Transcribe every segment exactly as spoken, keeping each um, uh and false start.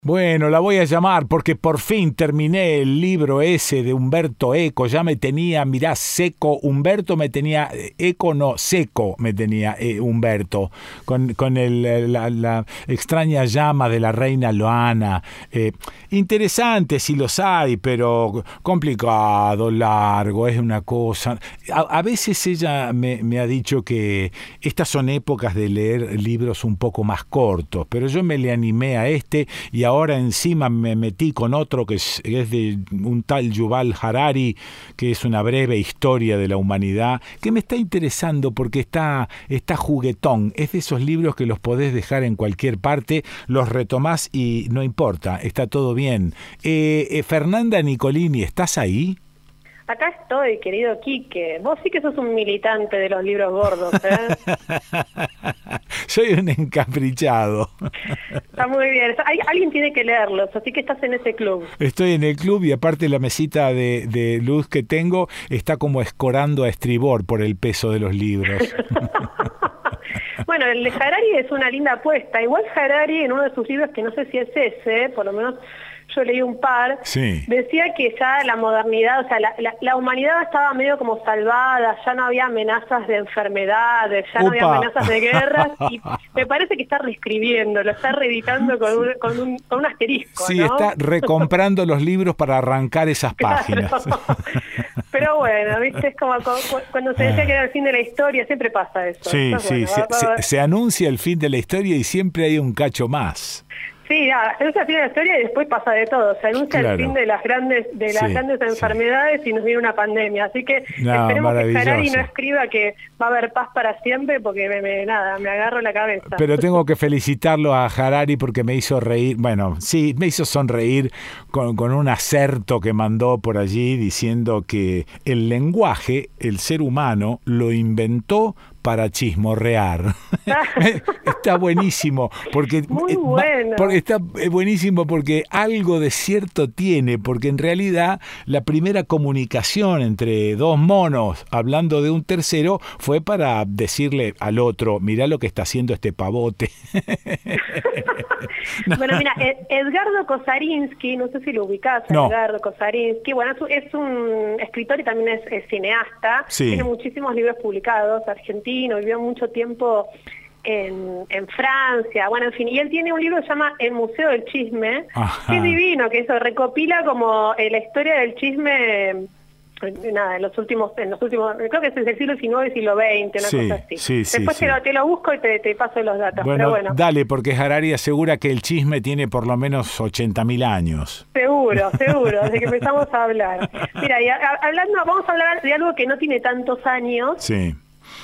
Bueno, la voy a llamar porque por fin terminé el libro ese de Umberto Eco. Ya me tenía, mirá, seco. Humberto me tenía, Eco no, seco me tenía eh, Humberto. Con, con el, la, la extraña llama de la reina Loana. Eh, interesante si los hay, pero complicado, largo, es una cosa. A, a veces ella me, me ha dicho que estas son épocas de leer libros un poco más cortos, pero yo me le animé a este y ahora encima me metí con otro que es, es de un tal Yuval Harari, que es una breve historia de la humanidad, que me está interesando porque está, está juguetón. Es de esos libros que los podés dejar en cualquier parte, los retomás y no importa, está todo bien. Eh, eh, Fernanda Nicolini, ¿estás ahí? Acá estoy, querido Quique. Vos sí que sos un militante de los libros gordos, ¿eh? Soy un encaprichado. Está muy bien. Hay, alguien tiene que leerlos, así que estás en ese club. Estoy en el club y aparte la mesita de, de luz que tengo está como escorando a estribor por el peso de los libros. Bueno, el de Harari es una linda apuesta. Igual Harari en uno de sus libros, que no sé si es ese, por lo menos yo leí un par, sí. Decía que ya la modernidad, o sea, la, la, la humanidad estaba medio como salvada, ya no había amenazas de enfermedades, ya no Upa. había amenazas de guerras, y me parece que está reescribiendo, lo está reeditando con un, con un, con un asterisco, Sí, ¿no? está recomprando los libros para arrancar esas páginas. Claro. Pero bueno, viste, es como cuando se decía que era el fin de la historia, siempre pasa eso. Sí, Entonces, sí, bueno, se, va, va, va. Se, se anuncia el fin de la historia y siempre hay un cacho más. Sí, nada, se anuncia el fin de la historia y después pasa de todo. Se anuncia Claro. el fin de las grandes de las Sí, grandes enfermedades sí. Y nos viene una pandemia. Así que No, esperemos que Harari no maravilloso. escriba que va a haber paz para siempre porque me, me nada, me agarro la cabeza. Pero tengo que felicitarlo a Harari porque me hizo reír, bueno, sí, me hizo sonreír con, con un acerto que mandó por allí diciendo que el lenguaje, el ser humano, lo inventó para chismorrear. Está buenísimo porque Muy bueno. porque está buenísimo porque algo de cierto tiene, porque en realidad la primera comunicación entre dos monos hablando de un tercero fue para decirle al otro, mirá lo que está haciendo este pavote. No. Bueno, mira, Edgardo Kosarinsky, no sé si lo ubicás, no. Edgardo Kosarinsky, bueno, es un escritor y también es, es cineasta, sí. Tiene muchísimos libros publicados, argentino, vivió mucho tiempo en, en Francia, bueno, en fin, y él tiene un libro que se llama El Museo del Chisme, Ajá. que es divino, que eso recopila como eh, la historia del chisme. Nada, en los últimos, en los últimos, creo que es el siglo diecinueve y siglo veinte, una sí, cosa así. Sí, sí, Después sí. Te, lo, te lo busco y te, te paso los datos. Bueno, pero bueno, dale, porque Harari asegura que el chisme tiene por lo menos ochenta mil años. Seguro, seguro, desde que empezamos a hablar. Mira, y a, a, hablando, vamos a hablar de algo que no tiene tantos años, Sí.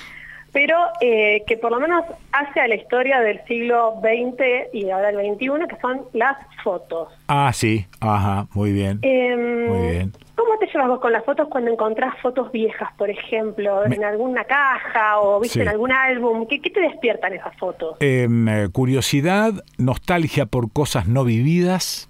pero eh, que por lo menos hace a la historia del siglo veinte y ahora el veintiuno, que son las fotos. Ah, sí, ajá, muy bien. Eh, muy bien. ¿Cómo te llevas vos con las fotos cuando encontrás fotos viejas, por ejemplo, Me... en alguna caja o viste sí. en algún álbum? ¿Qué, qué te despiertan esas fotos? Eh, curiosidad, nostalgia por cosas no vividas,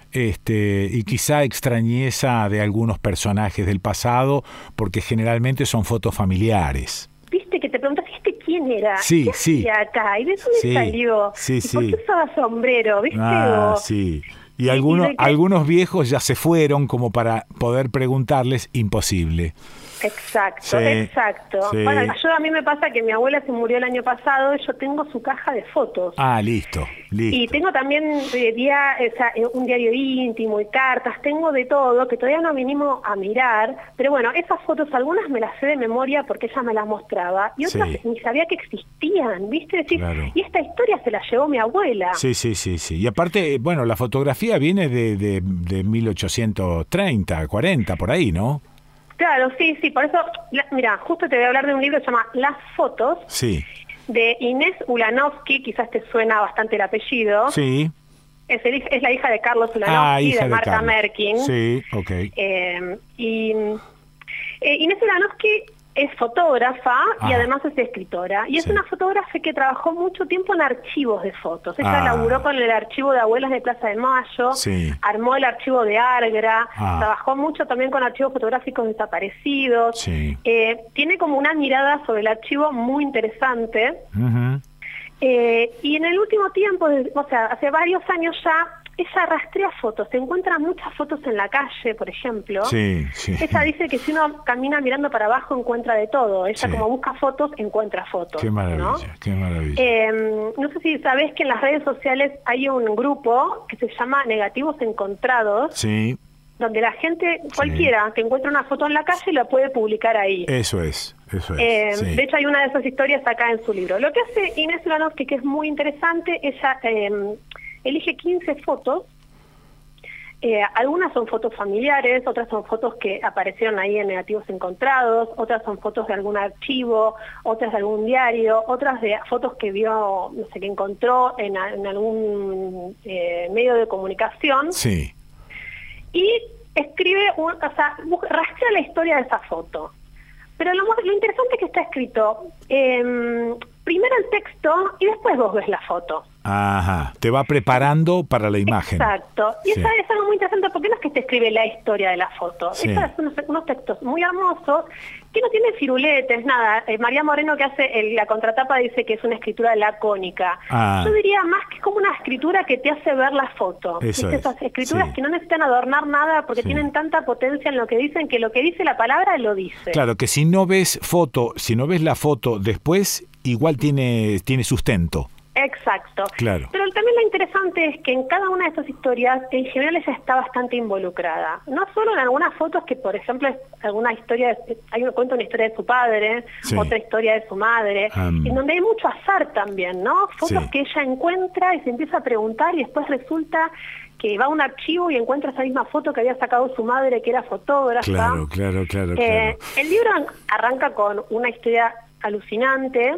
este, y quizá extrañeza de algunos personajes del pasado, porque generalmente son fotos familiares. Viste que te preguntas, ¿este quién era? Sí, ¿Qué sí. hacía acá? ¿Y de dónde sí, salió? Sí, ¿Y sí. por qué usaba sombrero? ¿Viste? Ah, o... sí. Y, y algunos, qué... algunos viejos ya se fueron como para poder preguntarles, imposible. Exacto, sí, exacto. Sí. Bueno, yo a mí me pasa que mi abuela se murió el año pasado y yo tengo su caja de fotos. Ah, listo, listo. Y tengo también eh, día, o sea, un diario íntimo y cartas, tengo de todo, que todavía no vinimos a mirar, pero bueno, esas fotos algunas me las sé de memoria porque ella me las mostraba, y otras sí. ni sabía que existían, ¿viste? Decir, claro. Y esta historia se la llevó mi abuela. Sí, sí, sí, sí. Y aparte, bueno, la fotografía viene de, de, de mil ochocientos treinta, cuarenta, por ahí, ¿no? Claro, sí, sí, por eso, la, mira, justo te voy a hablar de un libro que se llama Las fotos, sí. de Inés Ulanovsky, quizás te suena bastante el apellido. Sí. Es, el, es la hija de Carlos Ulanovsky, ah, hija de de Marta Carlos. Merkin. Sí, ok. Eh, y eh, Inés Ulanovsky es fotógrafa ah, y además es escritora. Y es sí. una fotógrafa que trabajó mucho tiempo en archivos de fotos. Ella ah. laburó con el archivo de Abuelas de Plaza de Mayo, sí. armó el archivo de Argra, ah. trabajó mucho también con archivos fotográficos desaparecidos. Sí. Eh, tiene como una mirada sobre el archivo muy interesante. Uh-huh. Eh, y en el último tiempo, o sea, hace varios años ya, ella rastrea fotos, se encuentran muchas fotos en la calle, por ejemplo. Sí, sí. Ella dice que si uno camina mirando para abajo encuentra de todo. Ella Sí. como busca fotos, encuentra fotos. Qué maravilla, ¿no? qué maravilla. Eh, no sé si sabés que en las redes sociales hay un grupo que se llama Negativos Encontrados, Sí, donde la gente, cualquiera que encuentra una foto en la calle, la puede publicar ahí. eso es, eso es. Eh, sí. De hecho, hay una de esas historias acá en su libro. Lo que hace Inés Ulanovsky, que es muy interesante, ella eh, elige quince fotos. Eh, algunas son fotos familiares, otras son fotos que aparecieron ahí en Negativos Encontrados, otras son fotos de algún archivo, otras de algún diario, otras de fotos que vio, no sé, que encontró en, en algún eh, medio de comunicación. Sí, Y escribe, un, o sea, busca- rastrea la historia de esa foto. Pero lo, más- lo interesante es que está escrito, eh, primero el texto y después vos ves la foto. ajá. Te va preparando para la imagen. Exacto. Y Sí. esa es algo muy interesante porque no es que te escribe la historia de la foto. Sí. Estos son unos, unos textos muy hermosos que no tienen firuletes, nada. Eh, María Moreno, que hace el- la contratapa, dice que es una escritura lacónica. Ah. Yo diría más que es como una escritura que te hace ver la foto. Eso ¿Viste? es. Esas escrituras Sí. que no necesitan adornar nada porque Sí. tienen tanta potencia en lo que dicen que lo que dice la palabra lo dice. Claro, que si no ves foto, si no ves la foto después, igual tiene, tiene sustento. Exacto. Claro. Pero también lo interesante es que en cada una de estas historias, en general ella está bastante involucrada. No solo en algunas fotos que, por ejemplo, es alguna historia, de- hay un cuento, una historia de su padre, Sí. otra historia de su madre, Um, en donde hay mucho azar también, ¿no? Fotos Sí. que ella encuentra y se empieza a preguntar y después resulta que va a un archivo y encuentra esa misma foto que había sacado su madre, que era fotógrafa. Claro, claro, claro, Eh, claro. el libro arranca con una historia alucinante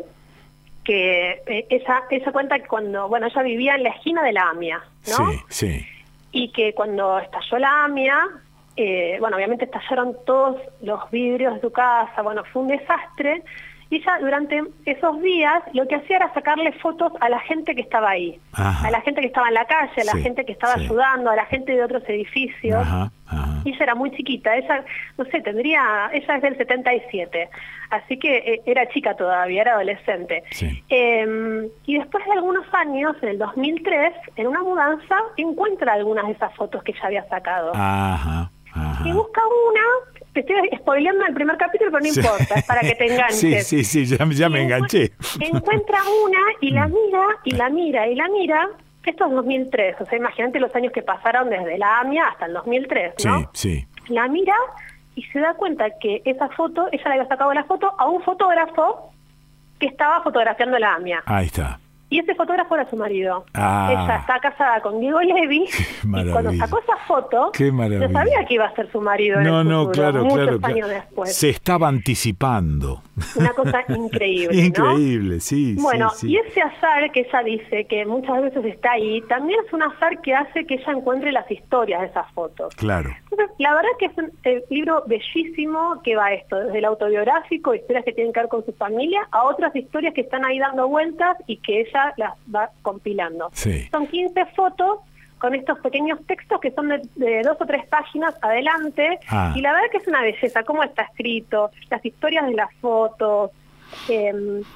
que eh, ella, ella cuenta que cuando, bueno, ella vivía en la esquina de la AMIA, ¿no? Sí, sí. Y que cuando estalló la AMIA, eh, bueno, obviamente estallaron todos los vidrios de su casa, bueno, fue un desastre. Y ella durante esos días lo que hacía era sacarle fotos a la gente que estaba ahí, Ajá. a la gente que estaba en la calle, a la Sí, gente que estaba sí. ayudando, a la gente de otros edificios. Ajá, ajá. Y ella era muy chiquita, ella, no sé, tendría, ella es del setenta y siete, así que eh, era chica todavía, era adolescente. Sí. Eh, y después de algunos años, en el dos mil tres, en una mudanza, encuentra algunas de esas fotos que ella había sacado. Ajá, ajá. Y busca una, te estoy spoileando el primer capítulo, pero no Sí. importa, es para que te enganches. Sí, sí, sí, ya, ya me Y enganché. encu- Encuentra una y la mira, y la mira, y la mira. Esto es dos mil tres, o sea, imagínate los años que pasaron desde la AMIA hasta el dos mil tres, ¿no? Sí, sí. La mira y se da cuenta que esa foto, ella le había sacado la foto a un fotógrafo que estaba fotografiando la AMIA. Ahí está. Y ese fotógrafo era su marido. Ah. Ella está casada con Diego Levi y maravilla. cuando sacó esa foto, Qué maravilla. no sabía que iba a ser su marido en No, el no, futuro, claro, muchos claro, años claro. después. Se estaba anticipando. Una cosa increíble, ¿no? Increíble, sí, Bueno, sí, sí. y ese azar que ella dice que muchas veces está ahí, también es un azar que hace que ella encuentre las historias de esas fotos. Claro. Entonces, la verdad que es un eh, libro bellísimo que va esto, desde el autobiográfico, historias que tienen que ver con su familia, a otras historias que están ahí dando vueltas y que ella las va compilando. Sí. Son quince fotos con estos pequeños textos que son de, de dos o tres páginas adelante, Ah. y la verdad que es una belleza, cómo está escrito, las historias de las fotos, eh,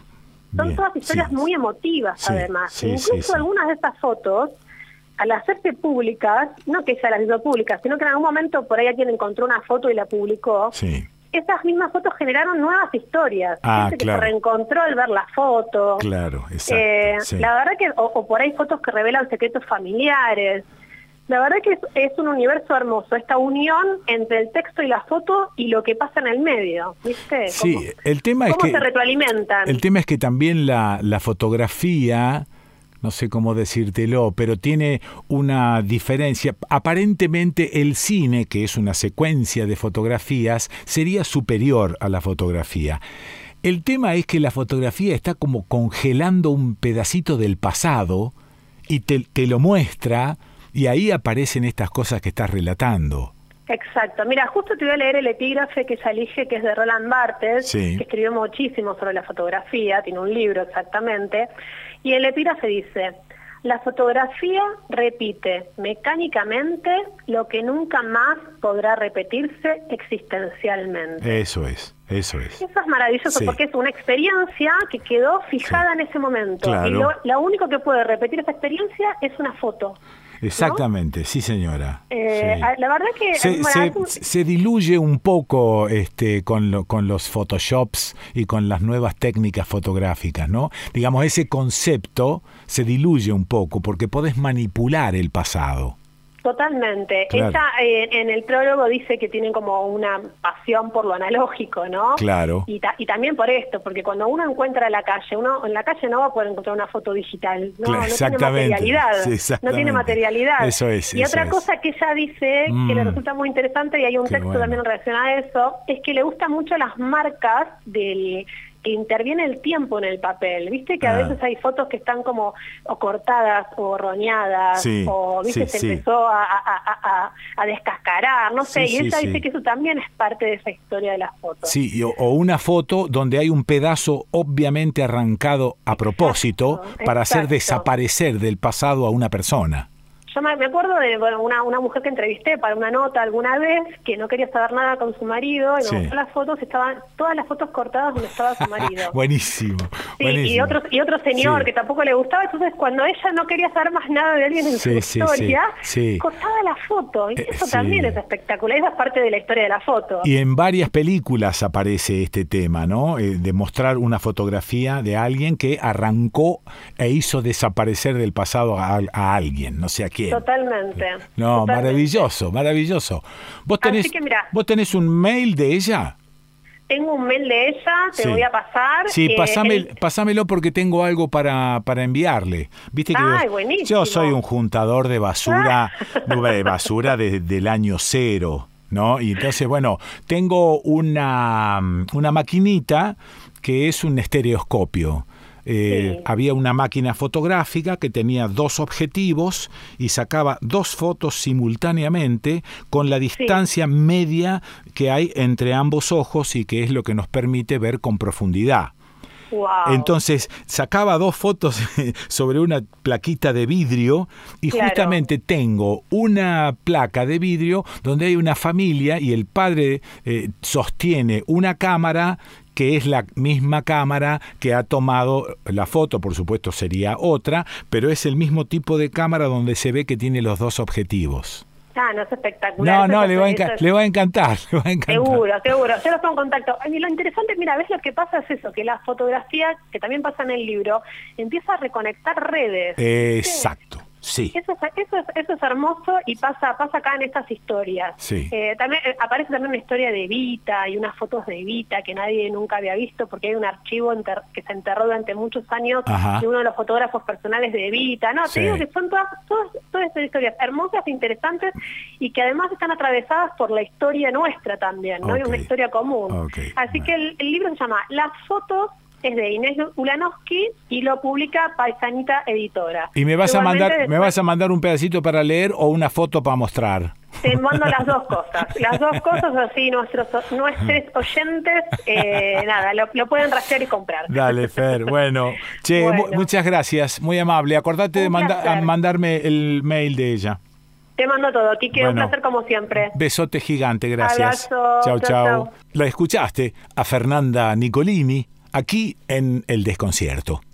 son Bien, todas historias sí. muy emotivas Sí, además. sí, Incluso sí, sí. algunas de estas fotos, al hacerse públicas, no que ella las hizo públicas, sino que en algún momento por ahí alguien encontró una foto y la publicó, Sí, esas mismas fotos generaron nuevas historias. Ah, Gente que claro. se reencontró al ver la foto. claro, exacto. Eh, sí. La verdad que, o, o por ahí fotos que revelan secretos familiares. La verdad que es, es un universo hermoso, esta unión entre el texto y la foto y lo que pasa en el medio, ¿viste? Sí, Cómo- el tema es cómo que se retroalimentan. el tema es que también la, la fotografía, no sé cómo decírtelo, pero tiene una diferencia. Aparentemente el cine, que es una secuencia de fotografías, sería superior a la fotografía. El tema es que la fotografía está como congelando un pedacito del pasado y te, te lo muestra, y ahí aparecen estas cosas que estás relatando. Exacto. Mira, justo te voy a leer el epígrafe que ella elige, que es de Roland Barthes, Sí. que escribió muchísimo sobre la fotografía, tiene un libro exactamente, y el epígrafe dice: la fotografía repite mecánicamente lo que nunca más podrá repetirse existencialmente. Eso es, eso es. Eso es maravilloso Sí. porque es una experiencia que quedó fijada Sí. en ese momento. Claro. Y lo, lo único que puede repetir esa experiencia es una foto. Exactamente, ¿no? Sí, señora. Eh, sí. La verdad que... Se, se, se diluye un poco este, con, lo, con los Photoshops y con las nuevas técnicas fotográficas, ¿no? Digamos, ese concepto se diluye un poco porque podés manipular el pasado. Totalmente. Claro. Ella eh, en el prólogo dice que tiene como una pasión por lo analógico, ¿no? Claro. Y, ta y también por esto, porque cuando uno encuentra la calle, uno en la calle no va a poder encontrar una foto digital, no, Claro, no tiene materialidad, sí, exactamente. no tiene materialidad. Eso es. Y eso otra es. cosa que ella dice mm. que le resulta muy interesante, y hay un Qué texto bueno. también relacionado a eso, es que le gustan mucho las marcas del... que interviene el tiempo en el papel, viste que a ah. veces hay fotos que están como o cortadas o roñadas, sí, o viste sí, se sí. empezó a, a, a, a descascarar, no sé, sí, y ella sí, dice sí. que eso también es parte de esa historia de las fotos. Sí, o, o una foto donde hay un pedazo obviamente arrancado a propósito exacto, para hacer exacto. desaparecer del pasado a una persona. Yo me acuerdo de bueno, una, una mujer que entrevisté para una nota alguna vez que no quería saber nada con su marido y sí. me mostró las fotos, estaban todas las fotos cortadas donde estaba su marido. Buenísimo. Sí, buenísimo. y otro, y otro señor sí. que tampoco le gustaba, entonces cuando ella no quería saber más nada de alguien en sí, su sí, historia, sí, sí. cortaba la foto, y eso eh, también sí. es espectacular, esa es parte de la historia de la foto. Y en varias películas aparece este tema, ¿no? Eh, de mostrar una fotografía de alguien que arrancó e hizo desaparecer del pasado a, a alguien, no sé a quién. Totalmente. No, Totalmente. maravilloso, maravilloso. ¿Vos tenés, Así que mirá, ¿Vos tenés un mail de ella? Tengo un mail de ella, te sí. voy a pasar. Sí, eh, pasame, el... pasámelo porque tengo algo para, para enviarle. Viste que Ay, yo, buenísimo. yo soy un juntador de basura, de basura de, del año cero, ¿no? Y entonces, bueno, tengo una, una maquinita que es un estereoscopio. Eh, sí. Había una máquina fotográfica que tenía dos objetivos y sacaba dos fotos simultáneamente con la distancia sí. media que hay entre ambos ojos y que es lo que nos permite ver con profundidad. Wow. Entonces sacaba dos fotos sobre una plaquita de vidrio y claro. justamente tengo una placa de vidrio donde hay una familia y el padre eh, sostiene una cámara que es la misma cámara que ha tomado la foto, por supuesto sería otra, pero es el mismo tipo de cámara donde se ve que tiene los dos objetivos. Ah, no, es espectacular. No, eso no, es, le va, a enca- es... le va a encantar, le va a encantar. Seguro, seguro. Yo los pongo en contacto. Y lo interesante, mira, ves lo que pasa es eso, que la fotografía, que también pasa en el libro, empieza a reconectar redes. Exacto. ¿Sí? Sí. Eso es, eso es, eso es hermoso y pasa pasa acá en estas historias. Sí. Eh, también eh, aparece también una historia de Evita y unas fotos de Evita que nadie nunca había visto porque hay un archivo enter, que se enterró durante muchos años Ajá. de uno de los fotógrafos personales de Evita. No, sí. te digo que son todas, todas, todas estas historias hermosas, interesantes y que además están atravesadas por la historia nuestra también, ¿no? Okay. Hay una historia común. Okay. Así bueno. que el, el libro se llama Las fotos. Es de Inés Ulanowski y lo publica Paisanita Editora. ¿Y me vas a mandar después, me vas a mandar un pedacito para leer o una foto para mostrar? Te mando las dos cosas. Las dos cosas, así nuestros nuestros oyentes, eh, nada, lo, lo pueden rastrear y comprar. Dale, Fer. Bueno, che, bueno. mu- muchas gracias, muy amable. Acordate Un de manda- placer. mandarme el mail de ella. Te mando todo, Quique, Bueno, un placer como siempre. Besote gigante, gracias. Abrazo. Chau, Chau, chau. chau. La escuchaste a Fernanda Nicolini aquí en El Desconcierto.